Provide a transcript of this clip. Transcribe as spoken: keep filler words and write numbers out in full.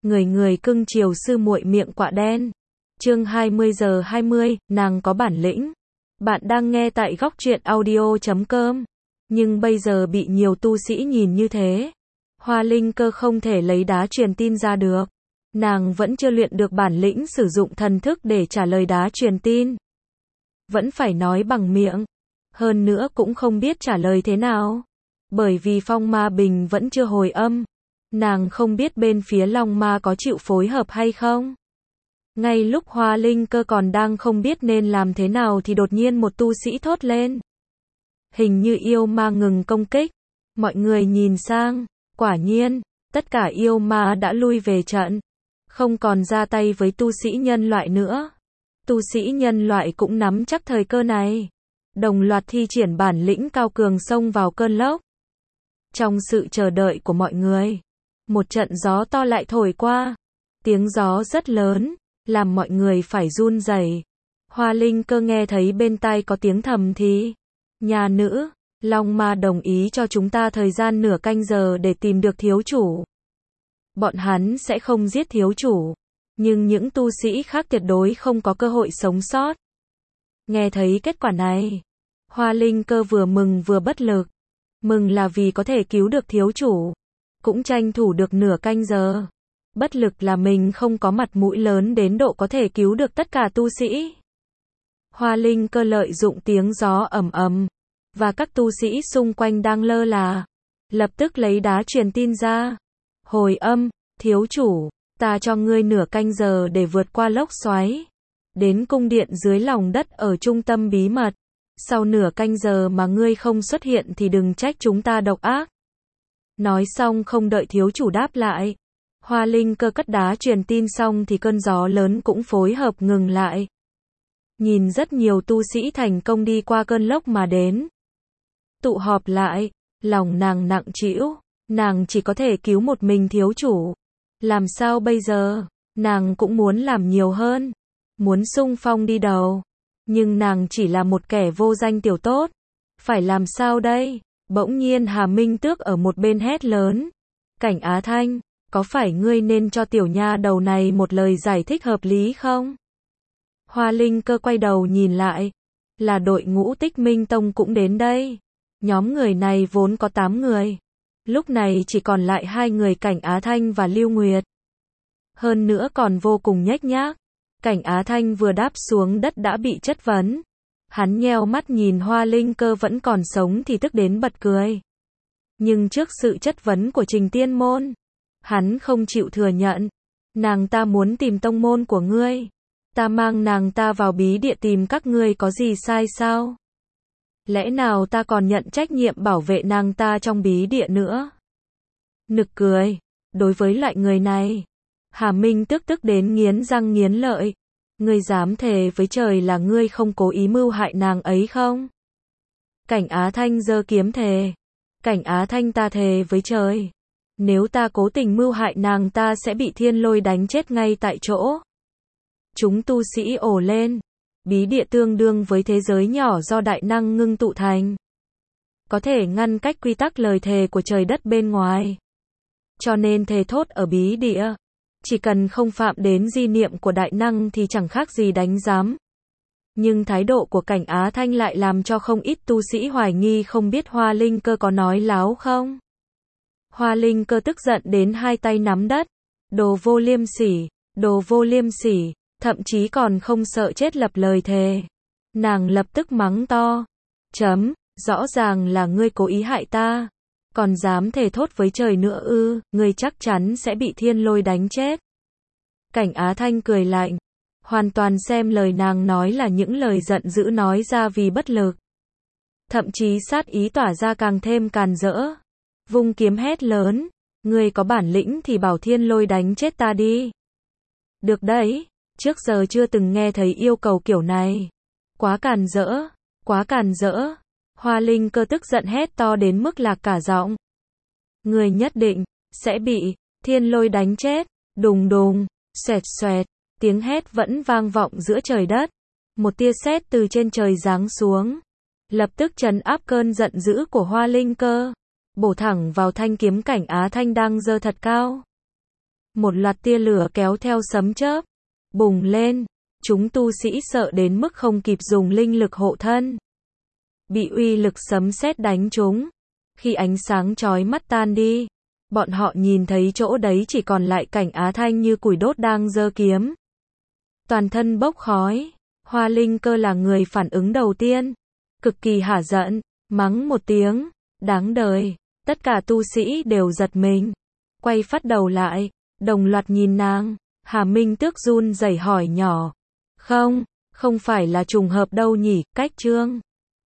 người người cưng chiều sư muội miệng quạ đen. Chương hai mươi giờ hai mươi, nàng có bản lĩnh. Bạn đang nghe tại góc truyện audio chấm com. Nhưng bây giờ bị nhiều tu sĩ nhìn như thế, Hoa Linh Cơ không thể lấy đá truyền tin ra được. Nàng vẫn chưa luyện được bản lĩnh sử dụng thần thức để trả lời đá truyền tin. Vẫn phải nói bằng miệng. Hơn nữa cũng không biết trả lời thế nào. Bởi vì phong ma bình vẫn chưa hồi âm. Nàng không biết bên phía Long Ma có chịu phối hợp hay không. Ngay lúc Hoa Linh Cơ còn đang không biết nên làm thế nào thì đột nhiên một tu sĩ thốt lên. Hình như yêu ma ngừng công kích. Mọi người nhìn sang, quả nhiên, tất cả yêu ma đã lui về trận. Không còn ra tay với tu sĩ nhân loại nữa. Tu sĩ nhân loại cũng nắm chắc thời cơ này. Đồng loạt thi triển bản lĩnh cao cường xông vào cơn lốc. Trong sự chờ đợi của mọi người, một trận gió to lại thổi qua. Tiếng gió rất lớn, làm mọi người phải run rẩy. Hoa Linh Cơ nghe thấy bên tai có tiếng thầm thì. Nhà nữ, Long Ma đồng ý cho chúng ta thời gian nửa canh giờ để tìm được thiếu chủ. Bọn hắn sẽ không giết thiếu chủ. Nhưng những tu sĩ khác tuyệt đối không có cơ hội sống sót. Nghe thấy kết quả này, Hoa Linh Cơ vừa mừng vừa bất lực. Mừng là vì có thể cứu được thiếu chủ. Cũng tranh thủ được nửa canh giờ. Bất lực là mình không có mặt mũi lớn đến độ có thể cứu được tất cả tu sĩ. Hoa Linh Cơ lợi dụng tiếng gió ầm ầm và các tu sĩ xung quanh đang lơ là, lập tức lấy đá truyền tin ra. Hồi âm, thiếu chủ, ta cho ngươi nửa canh giờ để vượt qua lốc xoáy, đến cung điện dưới lòng đất ở trung tâm bí mật. Sau nửa canh giờ mà ngươi không xuất hiện thì đừng trách chúng ta độc ác. Nói xong không đợi thiếu chủ đáp lại, Hoa Linh Cơ cất đá truyền tin xong thì cơn gió lớn cũng phối hợp ngừng lại. Nhìn rất nhiều tu sĩ thành công đi qua cơn lốc mà đến. Tụ họp lại, lòng nàng nặng trĩu, nàng chỉ có thể cứu một mình thiếu chủ. Làm sao bây giờ? Nàng cũng muốn làm nhiều hơn, muốn xung phong đi đầu. Nhưng nàng chỉ là một kẻ vô danh tiểu tốt. Phải làm sao đây? Bỗng nhiên Hà Minh Tước ở một bên hét lớn. Cảnh Á Thanh, có phải ngươi nên cho tiểu nha đầu này một lời giải thích hợp lý không? Hoa Linh Cơ quay đầu nhìn lại. Là đội ngũ Tích Minh Tông cũng đến đây. Nhóm người này vốn có tám người. Lúc này chỉ còn lại hai người Cảnh Á Thanh và Lưu Nguyệt. Hơn nữa còn vô cùng nhếch nhác. Cảnh Á Thanh vừa đáp xuống đất đã bị chất vấn. Hắn nheo mắt nhìn Hoa Linh Cơ vẫn còn sống thì tức đến bật cười. Nhưng trước sự chất vấn của Trình Tiên Môn, hắn không chịu thừa nhận. Nàng ta muốn tìm tông môn của ngươi. Ta mang nàng ta vào bí địa tìm các ngươi có gì sai sao? Lẽ nào ta còn nhận trách nhiệm bảo vệ nàng ta trong bí địa nữa? Nực cười. Đối với loại người này, Hà Minh tức tức đến nghiến răng nghiến lợi. Ngươi dám thề với trời là ngươi không cố ý mưu hại nàng ấy không? Cảnh Á Thanh giơ kiếm thề. Cảnh Á Thanh, ta thề với trời. Nếu ta cố tình mưu hại nàng ta sẽ bị thiên lôi đánh chết ngay tại chỗ. Chúng tu sĩ ồ lên. Bí địa tương đương với thế giới nhỏ do đại năng ngưng tụ thành. Có thể ngăn cách quy tắc lời thề của trời đất bên ngoài. Cho nên thề thốt ở bí địa. Chỉ cần không phạm đến di niệm của đại năng thì chẳng khác gì đánh giám. Nhưng thái độ của Cảnh Á Thanh lại làm cho không ít tu sĩ hoài nghi không biết Hoa Linh Cơ có nói láo không. Hoa Linh Cơ tức giận đến hai tay nắm đất. Đồ vô liêm sỉ, đồ vô liêm sỉ, thậm chí còn không sợ chết lập lời thề. Nàng lập tức mắng to. Chấm, rõ ràng là ngươi cố ý hại ta. Còn dám thề thốt với trời nữa ư, ngươi chắc chắn sẽ bị thiên lôi đánh chết. Cảnh Á Thanh cười lạnh. Hoàn toàn xem lời nàng nói là những lời giận dữ nói ra vì bất lực. Thậm chí sát ý tỏa ra càng thêm càn rỡ. Vung kiếm hét lớn. Ngươi có bản lĩnh thì bảo thiên lôi đánh chết ta đi. Được đấy, trước giờ chưa từng nghe thấy yêu cầu kiểu này. Quá càn rỡ, quá càn rỡ. Hoa Linh Cơ tức giận hét to đến mức lạc cả giọng. Người nhất định sẽ bị thiên lôi đánh chết. Đùng đùng, xoẹt xoẹt, tiếng hét vẫn vang vọng giữa trời đất. Một tia sét từ trên trời giáng xuống, lập tức trấn áp cơn giận dữ của Hoa Linh Cơ, bổ thẳng vào thanh kiếm Cảnh Á Thanh đang giơ thật cao. Một loạt tia lửa kéo theo sấm chớp, bùng lên. Chúng tu sĩ sợ đến mức không kịp dùng linh lực hộ thân. Bị uy lực sấm sét đánh trúng. Khi ánh sáng chói mắt tan đi, bọn họ nhìn thấy chỗ đấy chỉ còn lại cảnh Á Thanh như củi đốt đang giơ kiếm. Toàn thân bốc khói. Hoa Linh Cơ là người phản ứng đầu tiên. Cực kỳ hả giận, mắng một tiếng. Đáng đời. Tất cả tu sĩ đều giật mình. Quay phát đầu lại, đồng loạt nhìn nàng. Hà Minh Tước run rẩy hỏi nhỏ. Không, không phải là trùng hợp đâu nhỉ, cách chương.